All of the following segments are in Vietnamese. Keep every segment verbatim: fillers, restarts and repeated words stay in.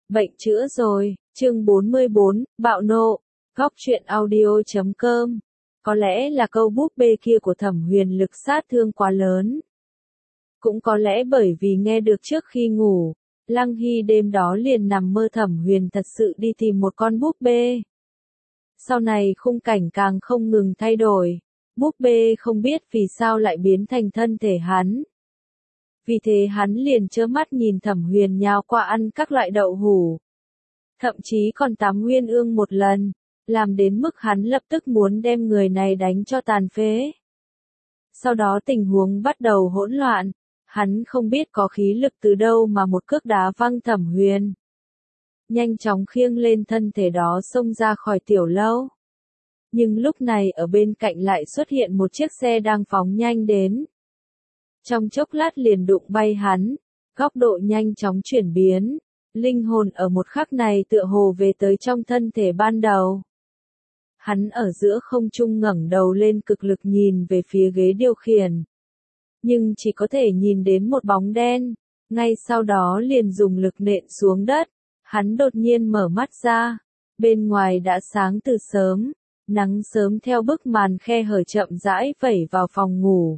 Bệnh chữa rồi, chương bốn mươi bốn, bạo nộ, góc truyện audio chấm com. Có lẽ là câu búp bê kia của Thẩm Huyền lực sát thương quá lớn. Cũng có lẽ bởi vì nghe được trước khi ngủ, Lăng Hy đêm đó liền nằm mơ Thẩm Huyền thật sự đi tìm một con búp bê. Sau này khung cảnh càng không ngừng thay đổi, búp bê không biết vì sao lại biến thành thân thể hắn. Vì thế hắn liền trơ mắt nhìn Thẩm Huyền nhào qua ăn các loại đậu hũ. Thậm chí còn tắm Nguyên Ương một lần, làm đến mức hắn lập tức muốn đem người này đánh cho tàn phế. Sau đó tình huống bắt đầu hỗn loạn, hắn không biết có khí lực từ đâu mà một cước đá văng Thẩm Huyền. Nhanh chóng khiêng lên thân thể đó xông ra khỏi tiểu lâu. Nhưng lúc này ở bên cạnh lại xuất hiện một chiếc xe đang phóng nhanh đến. Trong chốc lát liền đụng bay hắn, góc độ nhanh chóng chuyển biến, linh hồn ở một khắc này tựa hồ về tới trong thân thể ban đầu. Hắn ở giữa không trung ngẩng đầu lên cực lực nhìn về phía ghế điều khiển. Nhưng chỉ có thể nhìn đến một bóng đen, ngay sau đó liền dùng lực nện xuống đất, hắn đột nhiên mở mắt ra, bên ngoài đã sáng từ sớm, nắng sớm theo bức màn khe hở chậm rãi vẩy vào phòng ngủ.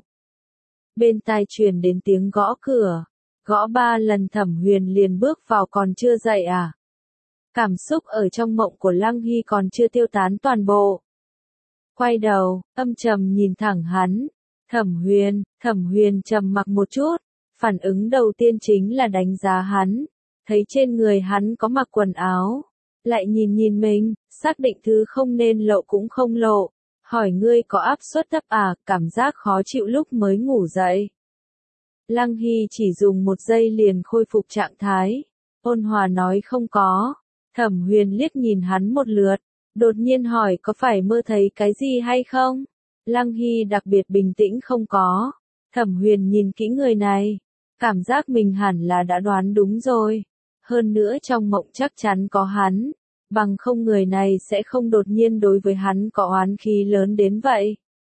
Bên tai truyền đến tiếng gõ cửa, gõ ba lần Thẩm Huyền liền bước vào. Còn chưa dậy à? Cảm xúc ở trong mộng của Lăng Hy còn chưa tiêu tán toàn bộ. Quay đầu, âm trầm nhìn thẳng hắn. Thẩm Huyền, Thẩm Huyền trầm mặc một chút, phản ứng đầu tiên chính là đánh giá hắn, thấy trên người hắn có mặc quần áo, lại nhìn nhìn mình, xác định thứ không nên lộ cũng không lộ. Hỏi ngươi có áp suất thấp à, cảm giác khó chịu lúc mới ngủ dậy. Lăng Hy chỉ dùng một giây liền khôi phục trạng thái, ôn hòa nói không có. Thẩm Huyền liếc nhìn hắn một lượt, đột nhiên hỏi có phải mơ thấy cái gì hay không? Lăng Hy đặc biệt bình tĩnh không có. Thẩm Huyền nhìn kỹ người này, cảm giác mình hẳn là đã đoán đúng rồi. Hơn nữa trong mộng chắc chắn có hắn. Bằng không người này sẽ không đột nhiên đối với hắn có oán khí lớn đến vậy.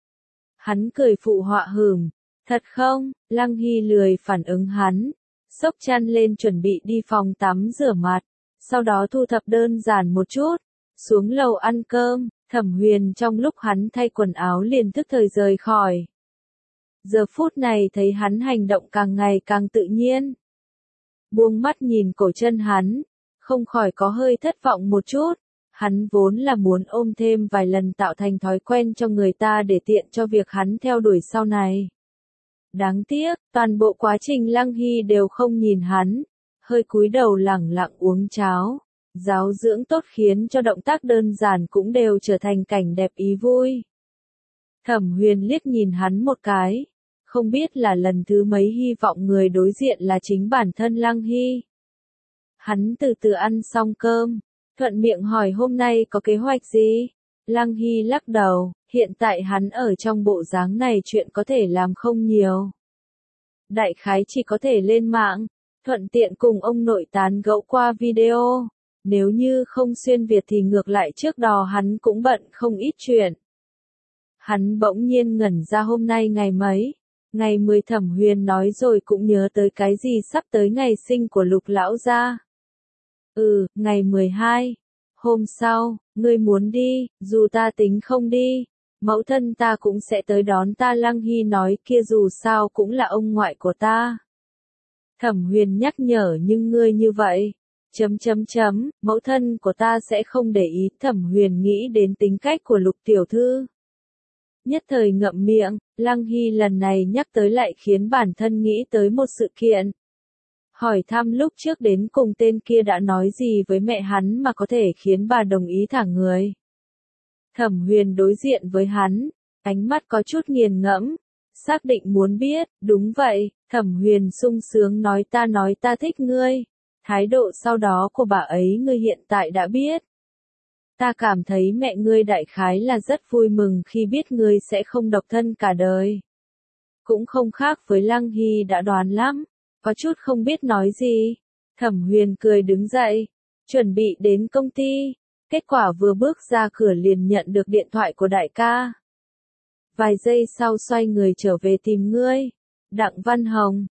Hắn cười phụ họa hửm, thật không? Lăng Hy lười phản ứng hắn, xốc chăn lên chuẩn bị đi phòng tắm rửa mặt, sau đó thu thập đơn giản một chút, xuống lầu ăn cơm. Thẩm Huyền trong lúc hắn thay quần áo liền tức thời rời khỏi. Giờ phút này thấy hắn hành động càng ngày càng tự nhiên. Buông mắt nhìn cổ chân hắn, không khỏi có hơi thất vọng một chút, hắn vốn là muốn ôm thêm vài lần tạo thành thói quen cho người ta để tiện cho việc hắn theo đuổi sau này. Đáng tiếc, toàn bộ quá trình Lăng Hy đều không nhìn hắn, hơi cúi đầu lẳng lặng uống cháo, giáo dưỡng tốt khiến cho động tác đơn giản cũng đều trở thành cảnh đẹp ý vui. Thẩm Huyền liếc nhìn hắn một cái, không biết là lần thứ mấy hy vọng người đối diện là chính bản thân Lăng Hy. Hắn từ từ ăn xong cơm, thuận miệng hỏi hôm nay có kế hoạch gì? Lăng Hy lắc đầu, hiện tại hắn ở trong bộ dáng này chuyện có thể làm không nhiều. Đại khái chỉ có thể lên mạng, thuận tiện cùng ông nội tán gẫu qua video. Nếu như không xuyên Việt thì ngược lại trước đó hắn cũng bận không ít chuyện. Hắn bỗng nhiên ngẩn ra hôm nay ngày mấy? Ngày mười. Thẩm Huyền nói rồi cũng nhớ tới cái gì sắp tới ngày sinh của Lục lão gia. Ừ, ngày mười hai. Hôm sau, ngươi muốn đi, dù ta tính không đi, mẫu thân ta cũng sẽ tới đón ta. Lăng Hy nói kia dù sao cũng là ông ngoại của ta. Thẩm Huyền nhắc nhở nhưng ngươi như vậy, chấm chấm chấm, mẫu thân của ta sẽ không để ý. Thẩm Huyền nghĩ đến tính cách của Lục tiểu thư. Nhất thời ngậm miệng, Lăng Hy lần này nhắc tới lại khiến bản thân nghĩ tới một sự kiện. Hỏi thăm lúc trước đến cùng tên kia đã nói gì với mẹ hắn mà có thể khiến bà đồng ý thả người. Thẩm Huyền đối diện với hắn, ánh mắt có chút nghiền ngẫm, xác định muốn biết. Đúng vậy, Thẩm Huyền sung sướng nói ta nói ta thích ngươi. Thái độ sau đó của bà ấy ngươi hiện tại đã biết. Ta cảm thấy mẹ ngươi đại khái là rất vui mừng khi biết ngươi sẽ không độc thân cả đời. Cũng không khác với Lăng Hy đã đoán lắm, có chút không biết nói gì. Thẩm Huyền cười đứng dậy, chuẩn bị đến công ty. Kết quả vừa bước ra cửa liền nhận được điện thoại của đại ca. Vài giây sau xoay người trở về tìm ngươi. Đặng Văn Hồng,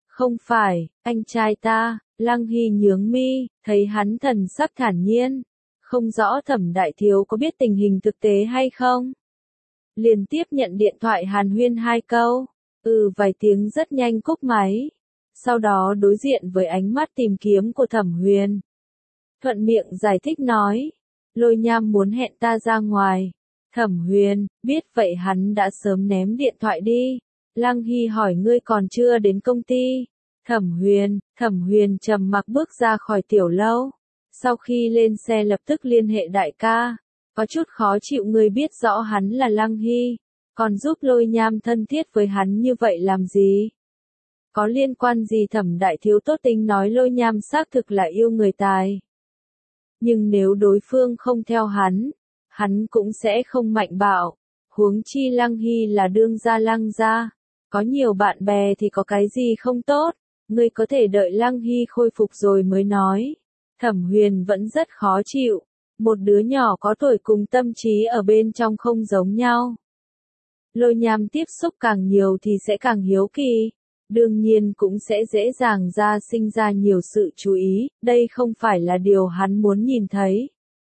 Không phải, anh trai ta, Lăng Hy nhướng mi, thấy hắn thần sắc thản nhiên. Không rõ Thẩm đại thiếu có biết tình hình thực tế hay không? Liền tiếp nhận điện thoại hàn huyên hai câu. Ừ vài tiếng rất nhanh cúp máy. Sau đó đối diện với ánh mắt tìm kiếm của Thẩm Huyền. Thuận miệng giải thích nói. Lôi Nham muốn hẹn ta ra ngoài. Thẩm Huyền, biết vậy hắn đã sớm ném điện thoại đi. Lăng Hy hỏi ngươi còn chưa đến công ty. Thẩm Huyền, Thẩm Huyền trầm mặc bước ra khỏi tiểu lâu. Sau khi lên xe lập tức liên hệ đại ca. Có chút khó chịu ngươi biết rõ hắn là Lăng Hy. Còn giúp Lôi Nham thân thiết với hắn như vậy làm gì? Có liên quan gì Thẩm đại thiếu tốt tính nói Lôi Nham xác thực là yêu người tài. Nhưng nếu đối phương không theo hắn, hắn cũng sẽ không mạnh bạo. Huống chi Lăng Hy là đương gia Lăng gia. Có nhiều bạn bè thì có cái gì không tốt. Ngươi có thể đợi Lăng Hy khôi phục rồi mới nói. Thẩm Huyền vẫn rất khó chịu. Một đứa nhỏ có tuổi cùng tâm trí ở bên trong không giống nhau. Lôi Nham tiếp xúc càng nhiều thì sẽ càng hiếu kỳ. Đương nhiên cũng sẽ dễ dàng ra sinh ra nhiều sự chú ý. Đây không phải là điều hắn muốn nhìn thấy.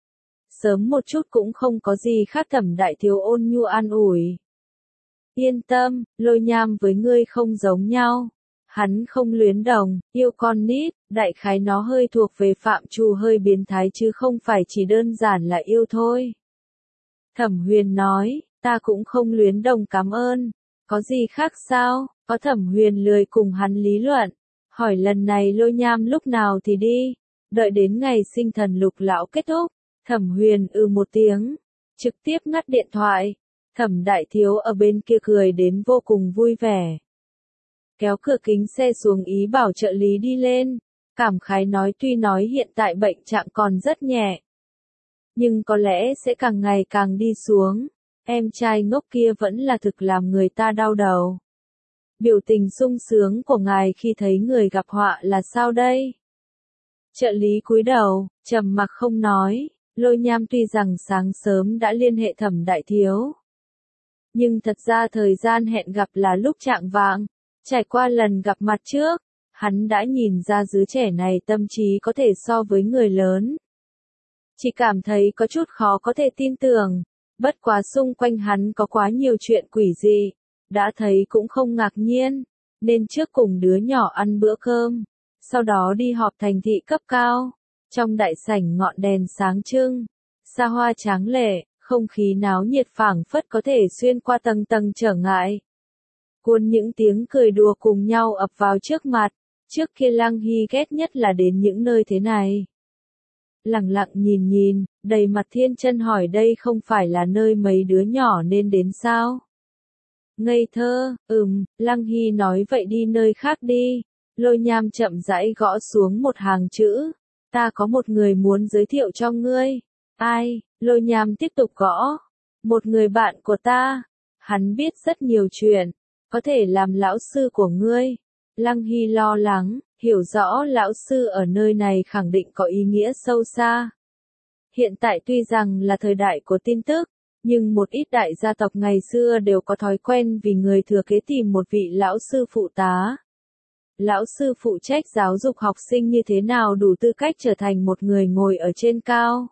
Sớm một chút cũng không có gì khác. Thẩm đại thiếu ôn nhu an ủi. Yên tâm, Lôi Nham với ngươi không giống nhau. Hắn không luyến đồng, yêu con nít, đại khái nó hơi thuộc về phạm trù hơi biến thái chứ không phải chỉ đơn giản là yêu thôi. Thẩm Huyền nói, ta cũng không luyến đồng cảm ơn. Có gì khác sao? Có Thẩm Huyền lười cùng hắn lý luận. Hỏi lần này Lôi Nham lúc nào thì đi. Đợi đến ngày sinh thần Lục lão kết thúc. Thẩm Huyền ừ một tiếng. Trực tiếp ngắt điện thoại. Thẩm đại thiếu ở bên kia cười đến vô cùng vui vẻ. Kéo cửa kính xe xuống ý bảo trợ lý đi lên. Cảm khái nói tuy nói hiện tại bệnh trạng còn rất nhẹ. Nhưng có lẽ sẽ càng ngày càng đi xuống. Em trai ngốc kia vẫn là thực làm người ta đau đầu. Biểu tình sung sướng của ngài khi thấy người gặp họa là sao đây? Trợ lý cúi đầu, trầm mặc không nói. Lôi Nham tuy rằng sáng sớm đã liên hệ Thẩm đại thiếu. Nhưng thật ra thời gian hẹn gặp là lúc chạng vạng. Trải qua lần gặp mặt trước, hắn đã nhìn ra đứa trẻ này tâm trí có thể so với người lớn. Chỉ cảm thấy có chút khó có thể tin tưởng, bất quá xung quanh hắn có quá nhiều chuyện quỷ dị, đã thấy cũng không ngạc nhiên, nên trước cùng đứa nhỏ ăn bữa cơm, sau đó đi họp thành thị cấp cao, trong đại sảnh ngọn đèn sáng trưng, xa hoa tráng lệ, không khí náo nhiệt phảng phất có thể xuyên qua tầng tầng trở ngại. Cuốn những tiếng cười đùa cùng nhau ập vào trước mặt, trước kia Lăng Hy ghét nhất là đến những nơi thế này. Lặng lặng nhìn nhìn, đầy mặt thiên chân hỏi đây không phải là nơi mấy đứa nhỏ nên đến sao? Ngây thơ, ừm, Lăng Hy nói vậy đi nơi khác đi. Lôi Nham chậm rãi gõ xuống một hàng chữ. Ta có một người muốn giới thiệu cho ngươi. Ai? Lôi Nham tiếp tục gõ. Một người bạn của ta. Hắn biết rất nhiều chuyện. Có thể làm lão sư của ngươi. Lăng Hy lo lắng, hiểu rõ lão sư ở nơi này khẳng định có ý nghĩa sâu xa. Hiện tại tuy rằng là thời đại của tin tức, nhưng một ít đại gia tộc ngày xưa đều có thói quen vì người thừa kế tìm một vị lão sư phụ tá. Lão sư phụ trách giáo dục học sinh như thế nào đủ tư cách trở thành một người ngồi ở trên cao.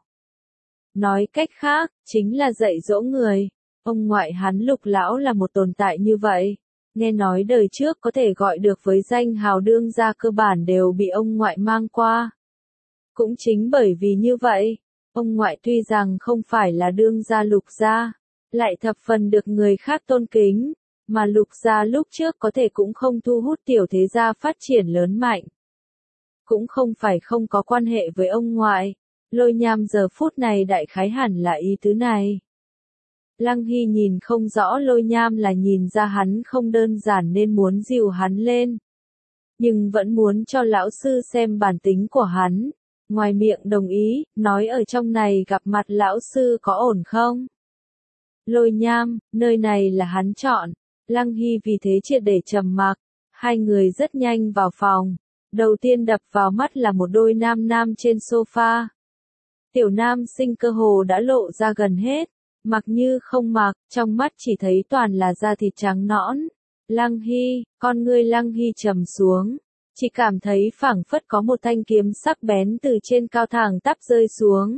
Nói cách khác, chính là dạy dỗ người. Ông ngoại hắn Lục lão là một tồn tại như vậy. Nghe nói đời trước có thể gọi được với danh hào đương gia cơ bản đều bị ông ngoại mang qua. Cũng chính bởi vì như vậy, ông ngoại tuy rằng không phải là đương gia Lục gia, lại thập phần được người khác tôn kính, mà Lục gia lúc trước có thể cũng không thu hút tiểu thế gia phát triển lớn mạnh. Cũng không phải không có quan hệ với ông ngoại, Lôi Nham giờ phút này đại khái hẳn là ý tứ này. Lăng Hy nhìn không rõ Lôi Nham là nhìn ra hắn không đơn giản nên muốn dìu hắn lên. Nhưng vẫn muốn cho lão sư xem bản tính của hắn. Ngoài miệng đồng ý, nói ở trong này gặp mặt lão sư có ổn không? Lôi Nham, nơi này là hắn chọn. Lăng Hy vì thế triệt để trầm mặc. Hai người rất nhanh vào phòng. Đầu tiên đập vào mắt là một đôi nam nam trên sofa. Tiểu nam sinh cơ hồ đã lộ ra gần hết. Mặc như không mặc, trong mắt chỉ thấy toàn là da thịt trắng nõn. Lăng Hy, con ngươi Lăng Hy trầm xuống, chỉ cảm thấy phảng phất có một thanh kiếm sắc bén từ trên cao thẳng tắp rơi xuống.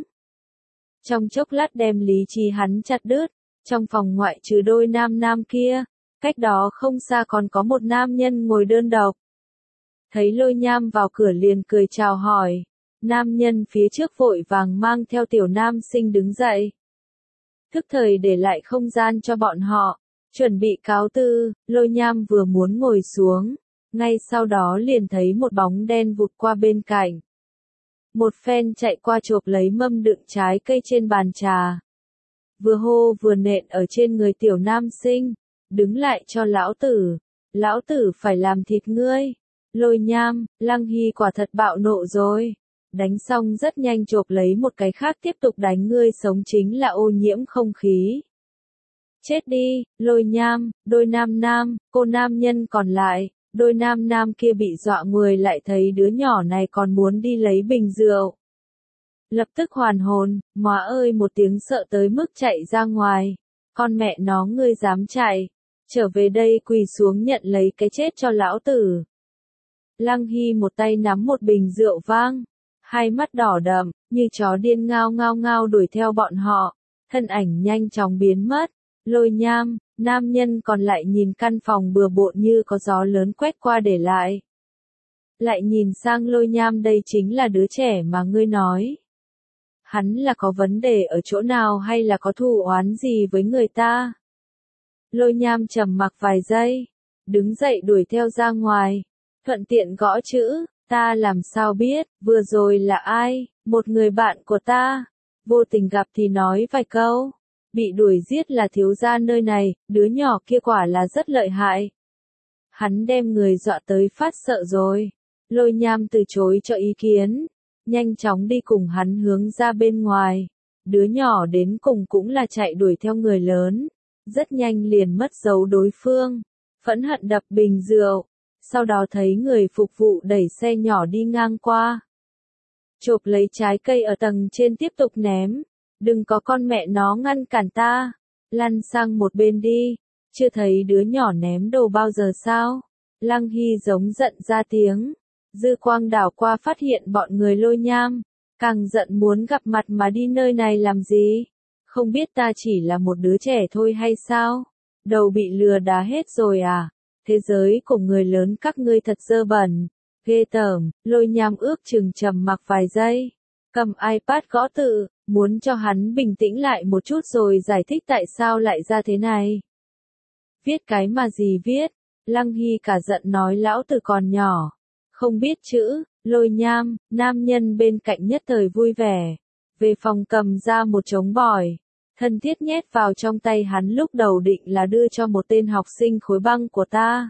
Trong chốc lát đem lý trí hắn chặt đứt, trong phòng ngoại trừ đôi nam nam kia, cách đó không xa còn có một nam nhân ngồi đơn độc. Thấy Lôi Nham vào cửa liền cười chào hỏi, nam nhân phía trước vội vàng mang theo tiểu nam sinh đứng dậy. Thức thời để lại không gian cho bọn họ, chuẩn bị cáo từ, Lôi Nham vừa muốn ngồi xuống, ngay sau đó liền thấy một bóng đen vụt qua bên cạnh. Một phen chạy qua chộp lấy mâm đựng trái cây trên bàn trà. Vừa hô vừa nện ở trên người tiểu nam sinh, đứng lại cho lão tử, lão tử phải làm thịt ngươi. Lôi Nham, Lăng Hy quả thật bạo nộ rồi. Đánh xong rất nhanh chộp lấy một cái khác tiếp tục đánh ngươi sống chính là ô nhiễm không khí. Chết đi, Lôi Nham, đôi nam nam, cô nam nhân còn lại, đôi nam nam kia bị dọa người lại thấy đứa nhỏ này còn muốn đi lấy bình rượu. Lập tức hoàn hồn, má ơi một tiếng sợ tới mức chạy ra ngoài, con mẹ nó ngươi dám chạy, trở về đây quỳ xuống nhận lấy cái chết cho lão tử. Lăng Hy một tay nắm một bình rượu vang, hai mắt đỏ đậm, như chó điên ngao ngao ngao đuổi theo bọn họ, thân ảnh nhanh chóng biến mất. Lôi Nham, nam nhân còn lại nhìn căn phòng bừa bộn như có gió lớn quét qua để lại. Lại nhìn sang Lôi Nham, đây chính là đứa trẻ mà ngươi nói. Hắn là có vấn đề ở chỗ nào hay là có thù oán gì với người ta? Lôi Nham trầm mặc vài giây, đứng dậy đuổi theo ra ngoài, thuận tiện gõ chữ, ta làm sao biết, vừa rồi là ai, một người bạn của ta, vô tình gặp thì nói vài câu, bị đuổi giết là thiếu gia nơi này, đứa nhỏ kia quả là rất lợi hại. Hắn đem người dọa tới phát sợ rồi, Lôi Nham từ chối cho ý kiến, nhanh chóng đi cùng hắn hướng ra bên ngoài, đứa nhỏ đến cùng cũng là chạy đuổi theo người lớn, rất nhanh liền mất dấu đối phương, phẫn hận đập bình rượu. Sau đó thấy người phục vụ đẩy xe nhỏ đi ngang qua. Chộp lấy trái cây ở tầng trên tiếp tục ném. Đừng có con mẹ nó ngăn cản ta. Lăn sang một bên đi. Chưa thấy đứa nhỏ ném đồ bao giờ sao? Lăng Hy giống giận ra tiếng. Dư quang đảo qua phát hiện bọn người Lôi Nham. Càng giận muốn gặp mặt mà đi nơi này làm gì? Không biết ta chỉ là một đứa trẻ thôi hay sao? Đầu bị lừa đá hết rồi à? Thế giới của người lớn các ngươi thật dơ bẩn, ghê tởm. Lôi Nham ước chừng trầm mặc vài giây, cầm iPad gõ tự, muốn cho hắn bình tĩnh lại một chút rồi giải thích tại sao lại ra thế này. Viết cái mà gì viết, Lăng Hy cả giận nói lão tử còn nhỏ, không biết chữ. Lôi Nham, nam nhân bên cạnh nhất thời vui vẻ, về phòng cầm ra một trống bỏi. Thân thiết nhét vào trong tay hắn, lúc đầu định là đưa cho một tên học sinh khối băng của ta.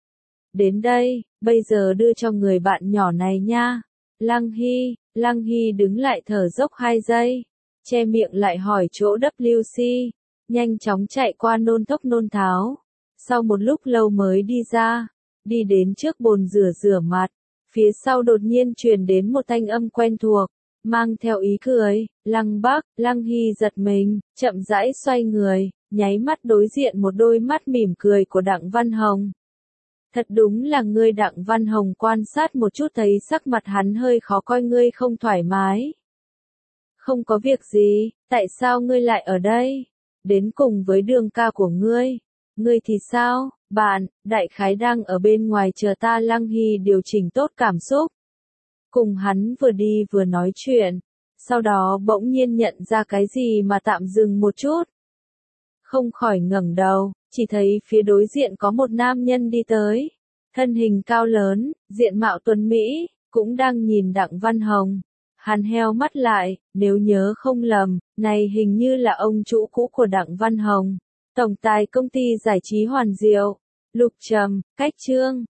Đến đây, bây giờ đưa cho người bạn nhỏ này nha. Lăng Hy, Lăng Hy đứng lại thở dốc hai giây, che miệng lại hỏi chỗ W C, nhanh chóng chạy qua nôn thốc nôn tháo. Sau một lúc lâu mới đi ra, đi đến trước bồn rửa rửa mặt, phía sau đột nhiên truyền đến một thanh âm quen thuộc. Mang theo ý cười, Lăng Bác, Lăng Hy giật mình, chậm rãi xoay người, nháy mắt đối diện một đôi mắt mỉm cười của Đặng Văn Hồng. Thật đúng là ngươi. Đặng Văn Hồng quan sát một chút thấy sắc mặt hắn hơi khó coi, ngươi không thoải mái. Không có việc gì, tại sao ngươi lại ở đây? Đến cùng với Đường ca của ngươi. Ngươi thì sao, bạn, đại khái đang ở bên ngoài chờ ta. Lăng Hy điều chỉnh tốt cảm xúc. Cùng hắn vừa đi vừa nói chuyện, sau đó bỗng nhiên nhận ra cái gì mà tạm dừng một chút. Không khỏi ngẩng đầu, chỉ thấy phía đối diện có một nam nhân đi tới, thân hình cao lớn, diện mạo tuấn mỹ, cũng đang nhìn Đặng Văn Hồng. Hắn heo mắt lại, nếu nhớ không lầm, này hình như là ông chủ cũ của Đặng Văn Hồng, tổng tài công ty giải trí Hoàn Diệu. Lục Trầm, cách chương